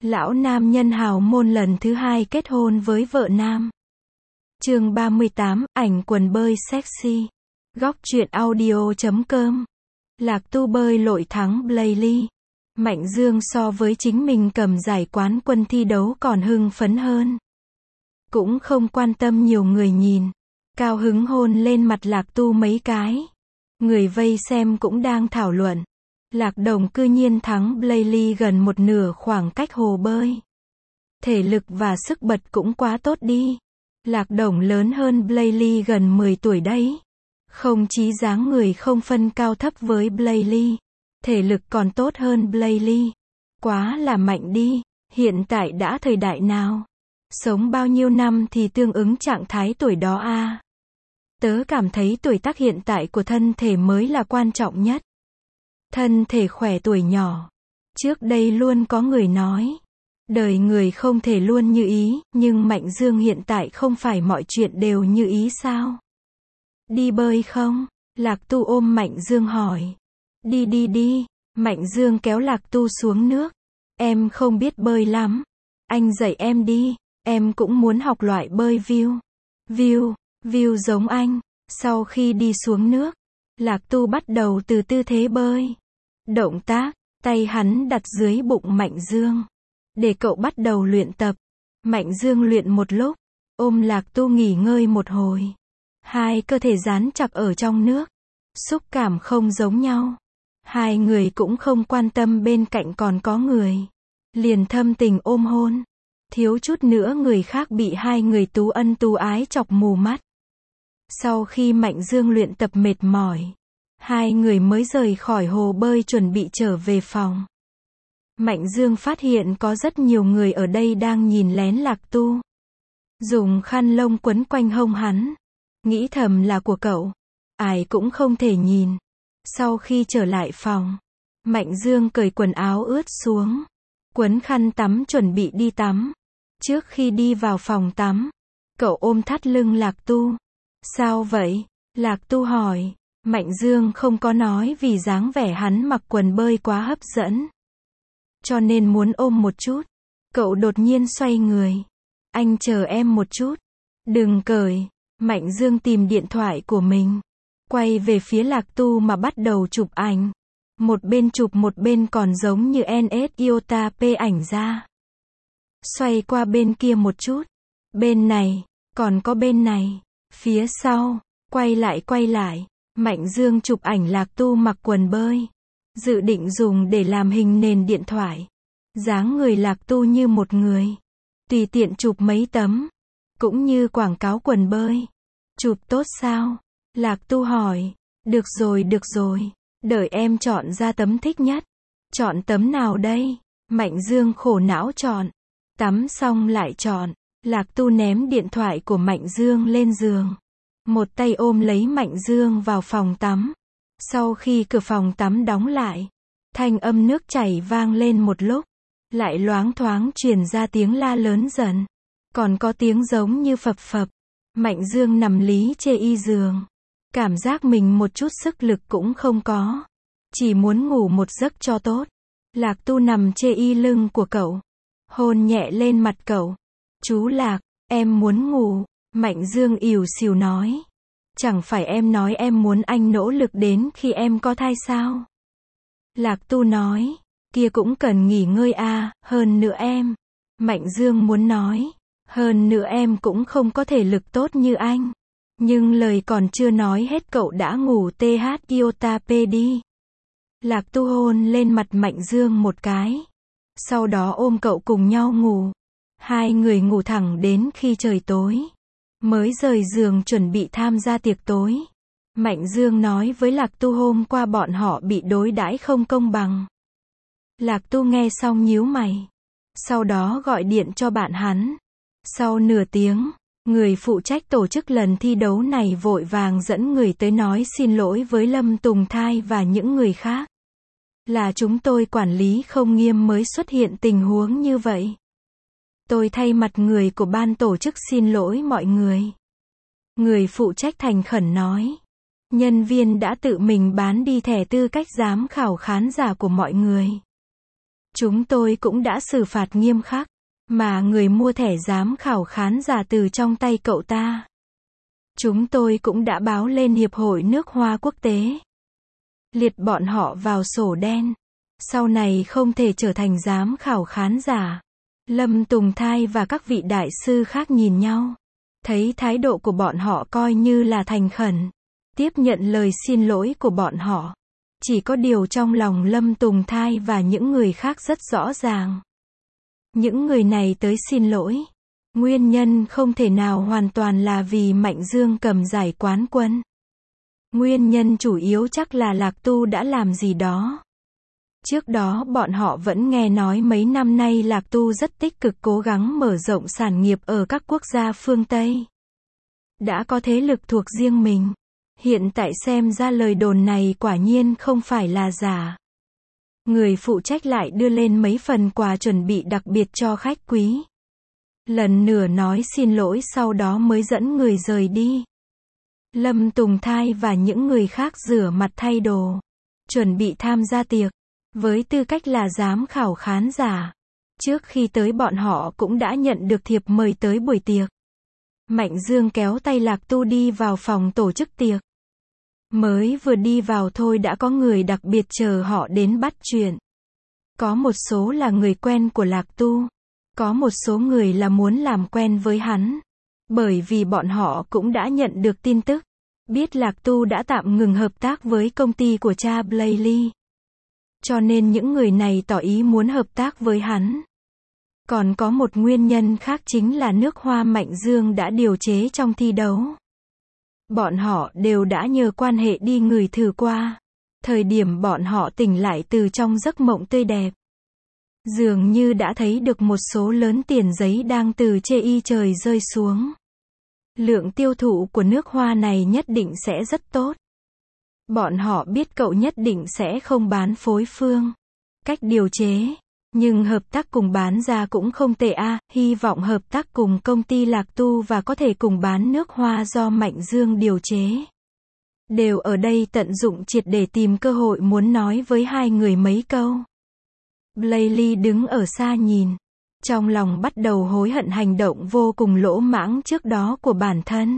Lão nam nhân hào môn lần thứ 2 kết hôn với vợ nam. Chương 38, ảnh quần bơi sexy. Góc truyện audio.com. Lạc Tu bơi lội thắng Blayley. Mạnh Dương so với chính mình cầm giải quán quân thi đấu còn hưng phấn hơn. Cũng không quan tâm nhiều người nhìn. Cao hứng hôn lên mặt Lạc Tu mấy cái. Người vây xem cũng đang thảo luận. Lạc Đồng cư nhiên thắng Blayley gần một nửa khoảng cách hồ bơi. Thể lực và sức bật cũng quá tốt đi. Lạc Đồng lớn hơn Blayley gần 10 tuổi đấy. Không chí dáng người không phân cao thấp với Blayley. Thể lực còn tốt hơn Blayley. Quá là mạnh đi. Hiện tại đã thời đại nào? Sống bao nhiêu năm thì tương ứng trạng thái tuổi đó a. Tớ cảm thấy tuổi tác hiện tại của thân thể mới là quan trọng nhất. Thân thể khỏe tuổi nhỏ. Trước đây luôn có người nói, đời người không thể luôn như ý, nhưng Mạnh Dương hiện tại không phải mọi chuyện đều như ý sao? Đi bơi không? Lạc Tu ôm Mạnh Dương hỏi. Đi. Mạnh Dương kéo Lạc Tu xuống nước. Em không biết bơi lắm. Anh dạy em đi. Em cũng muốn học loại bơi view giống anh. Sau khi đi xuống nước, Lạc Tu bắt đầu từ tư thế bơi. Động tác, tay hắn đặt dưới bụng Mạnh Dương. Để cậu bắt đầu luyện tập. Mạnh Dương luyện một lúc, ôm Lạc Tu nghỉ ngơi một hồi. Hai cơ thể dán chặt ở trong nước. Xúc cảm không giống nhau. Hai người cũng không quan tâm bên cạnh còn có người. Liền thâm tình ôm hôn. Thiếu chút nữa người khác bị hai người tú ân tú ái chọc mù mắt. Sau khi Mạnh Dương luyện tập mệt mỏi, hai người mới rời khỏi hồ bơi chuẩn bị trở về phòng. Mạnh Dương phát hiện có rất nhiều người ở đây đang nhìn lén Lạc Tu. Dùng khăn lông quấn quanh hông hắn. Nghĩ thầm là của cậu. Ai cũng không thể nhìn. Sau khi trở lại phòng, Mạnh Dương cởi quần áo ướt xuống. Quấn khăn tắm chuẩn bị đi tắm. Trước khi đi vào phòng tắm, cậu ôm thắt lưng Lạc Tu. Sao vậy? Lạc Tu hỏi. Mạnh Dương không có nói vì dáng vẻ hắn mặc quần bơi quá hấp dẫn. Cho nên muốn ôm một chút. Cậu đột nhiên xoay người. Anh chờ em một chút. Đừng cởi. Mạnh Dương tìm điện thoại của mình. Quay về phía Lạc Tu mà bắt đầu chụp ảnh. Một bên chụp một bên còn giống như NS Iota P ảnh ra. Xoay qua bên kia một chút. Bên này. Còn có bên này. Phía sau. Quay lại. Mạnh Dương chụp ảnh Lạc Tu mặc quần bơi. Dự định dùng để làm hình nền điện thoại. Dáng người Lạc Tu như một người. Tùy tiện chụp mấy tấm. Cũng như quảng cáo quần bơi. Chụp tốt sao? Lạc Tu hỏi. Được rồi. Đợi em chọn ra tấm thích nhất. Chọn tấm nào đây? Mạnh Dương khổ não chọn. Tắm xong lại chọn. Lạc Tu ném điện thoại của Mạnh Dương lên giường. Một tay ôm lấy Mạnh Dương vào phòng tắm. Sau khi cửa phòng tắm đóng lại, thanh âm nước chảy vang lên một lúc. Lại loáng thoáng truyền ra tiếng la lớn dần. Còn có tiếng giống như phập phập. Mạnh Dương nằm lý chê y giường. Cảm giác mình một chút sức lực cũng không có. Chỉ muốn ngủ một giấc cho tốt. Lạc Tu nằm chê y lưng của cậu. Hôn nhẹ lên mặt cậu. Chú Lạc, em muốn ngủ. Mạnh Dương ỉu xìu nói. Chẳng phải em nói em muốn anh nỗ lực đến khi em có thai sao? Lạc Tu nói. Kia cũng cần nghỉ ngơi à, hơn nữa em. Mạnh Dương muốn nói. Hơn nữa em cũng không có thể lực tốt như anh. Nhưng lời còn chưa nói hết cậu đã ngủ TH Iota P đi. Lạc Tu hôn lên mặt Mạnh Dương một cái. Sau đó ôm cậu cùng nhau ngủ. Hai người ngủ thẳng đến khi trời tối. Mới rời giường chuẩn bị tham gia tiệc tối. Mạnh Dương nói với Lạc Tu hôm qua bọn họ bị đối đãi không công bằng. Lạc Tu nghe xong nhíu mày. Sau đó gọi điện cho bạn hắn. Sau nửa tiếng, người phụ trách tổ chức lần thi đấu này vội vàng dẫn người tới nói xin lỗi với Lâm Tùng Thai và những người khác. Là chúng tôi quản lý không nghiêm mới xuất hiện tình huống như vậy. Tôi thay mặt người của ban tổ chức xin lỗi mọi người. Người phụ trách thành khẩn nói. Nhân viên đã tự mình bán đi thẻ tư cách giám khảo khán giả của mọi người. Chúng tôi cũng đã xử phạt nghiêm khắc, mà người mua thẻ giám khảo khán giả từ trong tay cậu ta. Chúng tôi cũng đã báo lên Hiệp hội Nước Hoa Quốc tế. Liệt bọn họ vào sổ đen. Sau này không thể trở thành giám khảo khán giả. Lâm Tùng Thai và các vị đại sư khác nhìn nhau. Thấy thái độ của bọn họ coi như là thành khẩn. Tiếp nhận lời xin lỗi của bọn họ. Chỉ có điều trong lòng Lâm Tùng Thai và những người khác rất rõ ràng. Những người này tới xin lỗi. Nguyên nhân không thể nào hoàn toàn là vì Mạnh Dương cầm giải quán quân. Nguyên nhân chủ yếu chắc là Lạc Tu đã làm gì đó. Trước đó bọn họ vẫn nghe nói mấy năm nay Lạc Tu rất tích cực cố gắng mở rộng sản nghiệp ở các quốc gia phương Tây. Đã có thế lực thuộc riêng mình. Hiện tại xem ra lời đồn này quả nhiên không phải là giả. Người phụ trách lại đưa lên mấy phần quà chuẩn bị đặc biệt cho khách quý. Lần nửa nói xin lỗi sau đó mới dẫn người rời đi. Lâm Tùng Thai và những người khác rửa mặt thay đồ. Chuẩn bị tham gia tiệc. Với tư cách là giám khảo khán giả. Trước khi tới bọn họ cũng đã nhận được thiệp mời tới buổi tiệc. Mạnh Dương kéo tay Lạc Tu đi vào phòng tổ chức tiệc. Mới vừa đi vào thôi đã có người đặc biệt chờ họ đến bắt chuyện. Có một số là người quen của Lạc Tu. Có một số người là muốn làm quen với hắn. Bởi vì bọn họ cũng đã nhận được tin tức. Biết Lạc Tu đã tạm ngừng hợp tác với công ty của cha Blayley. Cho nên những người này tỏ ý muốn hợp tác với hắn. Còn có một nguyên nhân khác chính là nước hoa Mạnh Dương đã điều chế trong thi đấu. Bọn họ đều đã nhờ quan hệ đi ngửi thử qua. Thời điểm bọn họ tỉnh lại từ trong giấc mộng tươi đẹp. Dường như đã thấy được một số lớn tiền giấy đang từ trên trời rơi xuống. Lượng tiêu thụ của nước hoa này nhất định sẽ rất tốt. Bọn họ biết cậu nhất định sẽ không bán phối phương. Cách điều chế. Nhưng hợp tác cùng bán ra cũng không tệ a. Hy vọng hợp tác cùng công ty Lạc Tu và có thể cùng bán nước hoa do Mạnh Dương điều chế. Đều ở đây tận dụng triệt để tìm cơ hội muốn nói với hai người mấy câu. Blayley đứng ở xa nhìn. Trong lòng bắt đầu hối hận hành động vô cùng lỗ mãng trước đó của bản thân.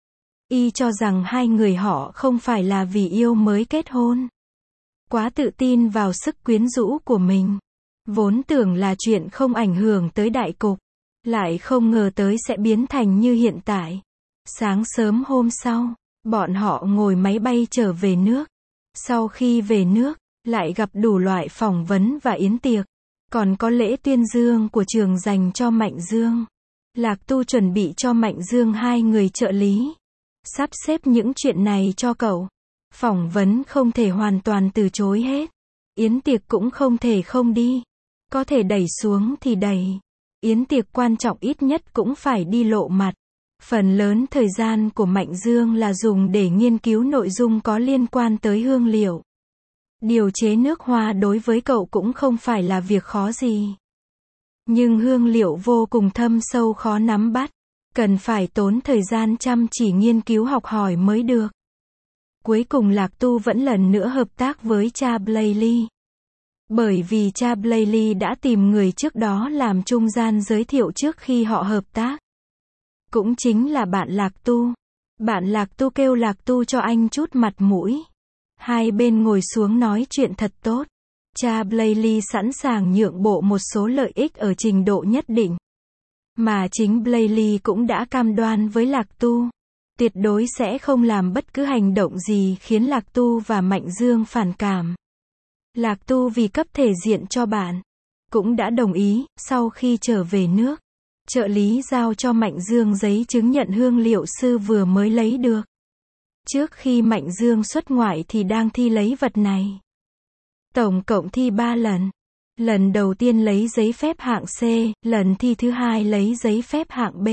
Y cho rằng hai người họ không phải là vì yêu mới kết hôn. Quá tự tin vào sức quyến rũ của mình. Vốn tưởng là chuyện không ảnh hưởng tới đại cục. Lại không ngờ tới sẽ biến thành như hiện tại. Sáng sớm hôm sau, bọn họ ngồi máy bay trở về nước. Sau khi về nước, lại gặp đủ loại phỏng vấn và yến tiệc. Còn có lễ tuyên dương của trường dành cho Mạnh Dương. Lạc Tu chuẩn bị cho Mạnh Dương 2 người trợ lý. Sắp xếp những chuyện này cho cậu. Phỏng vấn không thể hoàn toàn từ chối hết. Yến tiệc cũng không thể không đi. Có thể đẩy xuống thì đẩy. Yến tiệc quan trọng ít nhất cũng phải đi lộ mặt. Phần lớn thời gian của Mạnh Dương là dùng để nghiên cứu nội dung có liên quan tới hương liệu. Điều chế nước hoa đối với cậu cũng không phải là việc khó gì. Nhưng hương liệu vô cùng thâm sâu khó nắm bắt. Cần phải tốn thời gian chăm chỉ nghiên cứu học hỏi mới được. Cuối cùng Lạc Tu vẫn lần nữa hợp tác với cha Blayley. Bởi vì cha Blayley đã tìm người trước đó làm trung gian giới thiệu trước khi họ hợp tác. Cũng chính là bạn Lạc Tu. Bạn Lạc Tu kêu Lạc Tu cho anh chút mặt mũi. Hai bên ngồi xuống nói chuyện thật tốt. Cha Blayley sẵn sàng nhượng bộ một số lợi ích ở trình độ nhất định. Mà chính Blayley cũng đã cam đoan với Lạc Tu. Tuyệt đối sẽ không làm bất cứ hành động gì khiến Lạc Tu và Mạnh Dương phản cảm. Lạc Tu vì cấp thể diện cho bạn. Cũng đã đồng ý, sau khi trở về nước. Trợ lý giao cho Mạnh Dương giấy chứng nhận hương liệu sư vừa mới lấy được. Trước khi Mạnh Dương xuất ngoại thì đang thi lấy vật này. Tổng cộng thi 3 lần. Lần đầu tiên lấy giấy phép hạng C, lần thi thứ hai lấy giấy phép hạng B.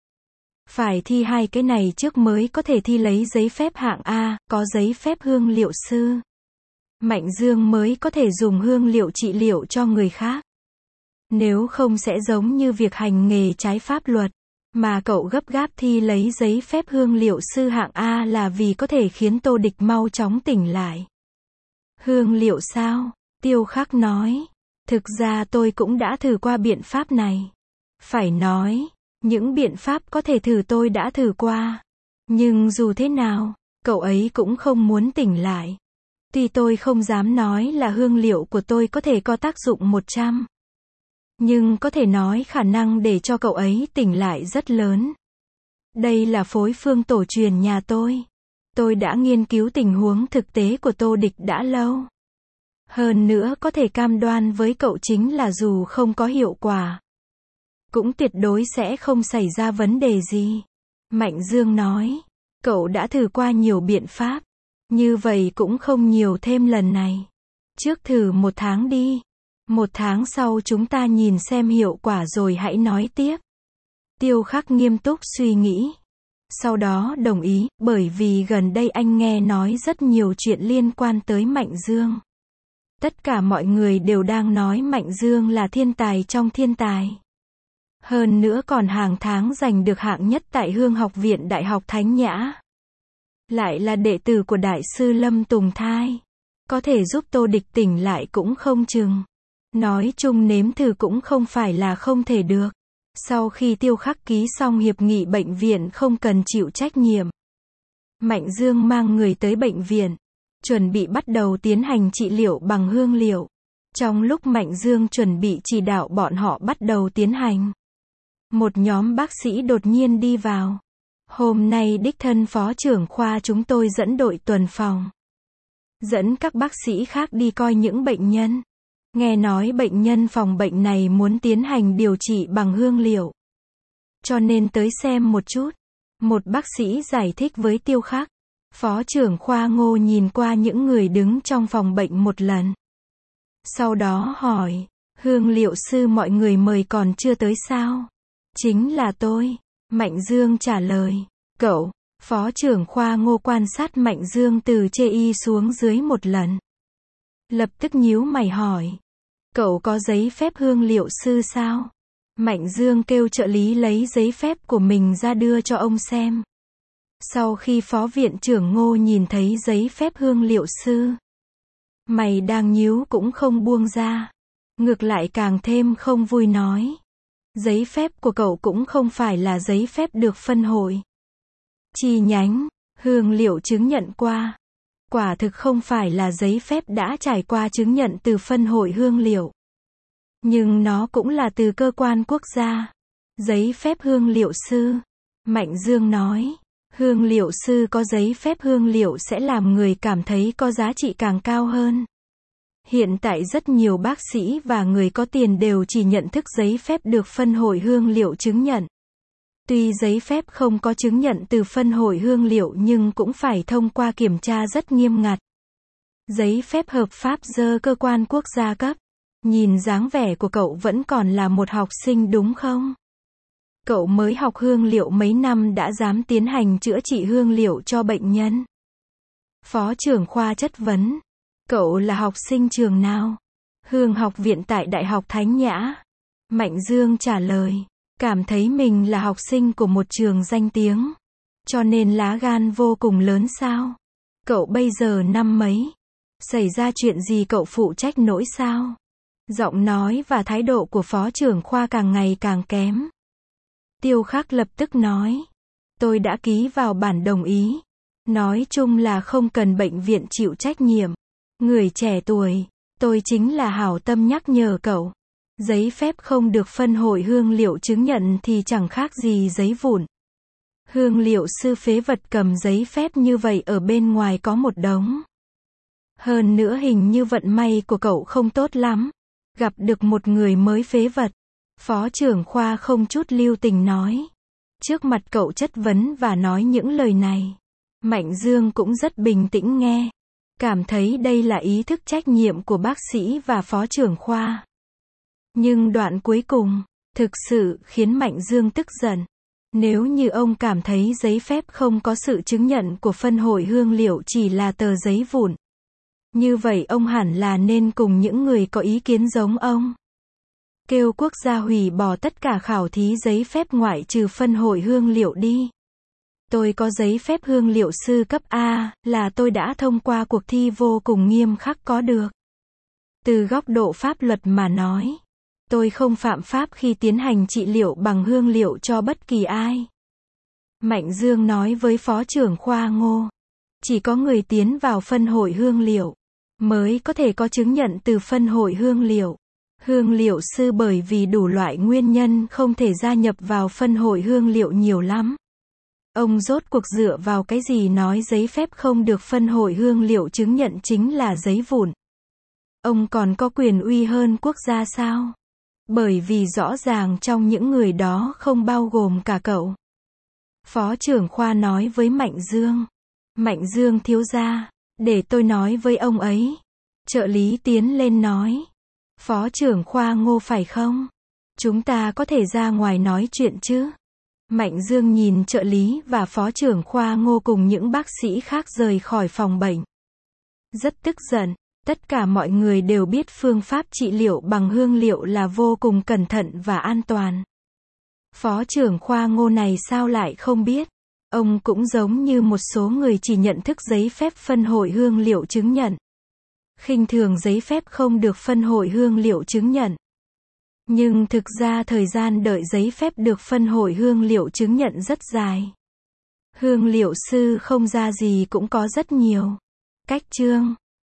Phải thi 2 cái này trước mới có thể thi lấy giấy phép hạng A, có giấy phép hương liệu sư. Mạnh Dương mới có thể dùng hương liệu trị liệu cho người khác. Nếu không sẽ giống như việc hành nghề trái pháp luật. Mà cậu gấp gáp thi lấy giấy phép hương liệu sư hạng A là vì có thể khiến Tô Địch mau chóng tỉnh lại. Hương liệu sao? Tiêu Khắc nói. Thực ra tôi cũng đã thử qua biện pháp này. Phải nói, những biện pháp có thể thử tôi đã thử qua. Nhưng dù thế nào, cậu ấy cũng không muốn tỉnh lại. Tuy tôi không dám nói là hương liệu của tôi có thể có tác dụng 100. Nhưng có thể nói khả năng để cho cậu ấy tỉnh lại rất lớn. Đây là phối phương tổ truyền nhà tôi. Tôi đã nghiên cứu tình huống thực tế của Tô Địch đã lâu. Hơn nữa có thể cam đoan với cậu chính là dù không có hiệu quả, cũng tuyệt đối sẽ không xảy ra vấn đề gì. Mạnh Dương nói, cậu đã thử qua nhiều biện pháp. Như vậy cũng không nhiều thêm lần này. Trước thử 1 tháng đi. 1 tháng sau chúng ta nhìn xem hiệu quả rồi hãy nói tiếp. Tiêu Khắc nghiêm túc suy nghĩ. Sau đó đồng ý, bởi vì gần đây anh nghe nói rất nhiều chuyện liên quan tới Mạnh Dương. Tất cả mọi người đều đang nói Mạnh Dương là thiên tài trong thiên tài. Hơn nữa còn hàng tháng giành được hạng nhất tại Hương Học viện Đại học Thánh Nhã. Lại là đệ tử của Đại sư Lâm Tùng Thai. Có thể giúp Tô Địch tỉnh lại cũng không chừng. Nói chung nếm thử cũng không phải là không thể được. Sau khi Tiêu Khắc ký xong hiệp nghị bệnh viện không cần chịu trách nhiệm, Mạnh Dương mang người tới bệnh viện, chuẩn bị bắt đầu tiến hành trị liệu bằng hương liệu. Trong lúc Mạnh Dương chuẩn bị chỉ đạo bọn họ bắt đầu tiến hành, một nhóm bác sĩ đột nhiên đi vào. Hôm nay đích thân phó trưởng khoa chúng tôi dẫn đội tuần phòng, dẫn các bác sĩ khác đi coi những bệnh nhân. Nghe nói bệnh nhân phòng bệnh này muốn tiến hành điều trị bằng hương liệu, cho nên tới xem một chút. Một bác sĩ giải thích với Tiêu Khắc. Phó trưởng khoa Ngô nhìn qua những người đứng trong phòng bệnh một lần. Sau đó hỏi, hương liệu sư mọi người mời còn chưa tới sao? Chính là tôi. Mạnh Dương trả lời. Cậu, phó trưởng khoa Ngô quan sát Mạnh Dương từ chê y xuống dưới một lần. Lập tức nhíu mày hỏi. Cậu có giấy phép hương liệu sư sao? Mạnh Dương kêu trợ lý lấy giấy phép của mình ra đưa cho ông xem. Sau khi phó viện trưởng Ngô nhìn thấy giấy phép hương liệu sư, mày đang nhíu cũng không buông ra. Ngược lại càng thêm không vui nói. Giấy phép của cậu cũng không phải là giấy phép được phân hội, chi nhánh, hương liệu chứng nhận qua. Quả thực không phải là giấy phép đã trải qua chứng nhận từ phân hội hương liệu. Nhưng nó cũng là từ cơ quan quốc gia. Giấy phép hương liệu sư. Mạnh Dương nói. Hương liệu sư có giấy phép hương liệu sẽ làm người cảm thấy có giá trị càng cao hơn. Hiện tại rất nhiều bác sĩ và người có tiền đều chỉ nhận thức giấy phép được phân hội hương liệu chứng nhận. Tuy giấy phép không có chứng nhận từ phân hội hương liệu nhưng cũng phải thông qua kiểm tra rất nghiêm ngặt. Giấy phép hợp pháp do cơ quan quốc gia cấp. Nhìn dáng vẻ của cậu vẫn còn là một học sinh đúng không? Cậu mới học hương liệu mấy năm đã dám tiến hành chữa trị hương liệu cho bệnh nhân. Phó trưởng khoa chất vấn. Cậu là học sinh trường nào? Hương Học viện tại Đại học Thánh Nhã. Mạnh Dương trả lời. Cảm thấy mình là học sinh của một trường danh tiếng, cho nên lá gan vô cùng lớn sao? Cậu bây giờ năm mấy? Xảy ra chuyện gì cậu phụ trách nổi sao? Giọng nói và thái độ của phó trưởng khoa càng ngày càng kém. Tiêu Khắc lập tức nói. Tôi đã ký vào bản đồng ý. Nói chung là không cần bệnh viện chịu trách nhiệm. Người trẻ tuổi, tôi chính là hảo tâm nhắc nhở cậu. Giấy phép không được phân hội hương liệu chứng nhận thì chẳng khác gì giấy vụn. Hương liệu sư phế vật cầm giấy phép như vậy ở bên ngoài có một đống. Hơn nữa hình như vận may của cậu không tốt lắm. Gặp được một người mới phế vật. Phó trưởng khoa không chút lưu tình nói. Trước mặt cậu chất vấn và nói những lời này. Mạnh Dương cũng rất bình tĩnh nghe. Cảm thấy đây là ý thức trách nhiệm của bác sĩ và phó trưởng khoa. Nhưng đoạn cuối cùng, thực sự khiến Mạnh Dương tức giận. Nếu như ông cảm thấy giấy phép không có sự chứng nhận của phân hội hương liệu chỉ là tờ giấy vụn, như vậy ông hẳn là nên cùng những người có ý kiến giống ông. Kêu quốc gia hủy bỏ tất cả khảo thí giấy phép ngoại trừ phân hội hương liệu đi. Tôi có giấy phép hương liệu sư cấp A, là tôi đã thông qua cuộc thi vô cùng nghiêm khắc có được. Từ góc độ pháp luật mà nói, tôi không phạm pháp khi tiến hành trị liệu bằng hương liệu cho bất kỳ ai. Mạnh Dương nói với Phó trưởng khoa Ngô. Chỉ có người tiến vào phân hội hương liệu mới có thể có chứng nhận từ phân hội hương liệu. Hương liệu sư bởi vì đủ loại nguyên nhân không thể gia nhập vào phân hội hương liệu nhiều lắm. Ông rốt cuộc dựa vào cái gì nói giấy phép không được phân hội hương liệu chứng nhận chính là giấy vụn? Ông còn có quyền uy hơn quốc gia sao? Bởi vì rõ ràng trong những người đó không bao gồm cả cậu. Phó trưởng khoa nói với Mạnh Dương. Mạnh Dương thiếu gia, để tôi nói với ông ấy. Trợ lý tiến lên nói. Phó trưởng khoa Ngô phải không? Chúng ta có thể ra ngoài nói chuyện chứ? Mạnh Dương nhìn trợ lý và phó trưởng khoa Ngô cùng những bác sĩ khác rời khỏi phòng bệnh. Rất tức giận, tất cả mọi người đều biết phương pháp trị liệu bằng hương liệu là vô cùng cẩn thận và an toàn. Phó trưởng khoa Ngô này sao lại không biết? Ông cũng giống như một số người chỉ nhận thức giấy phép phân hội hương liệu chứng nhận. Khinh thường giấy phép không được phân hội hương liệu chứng nhận. Nhưng thực ra thời gian đợi giấy phép được phân hội hương liệu chứng nhận rất dài. Hương liệu sư không ra gì cũng có rất nhiều cách chương.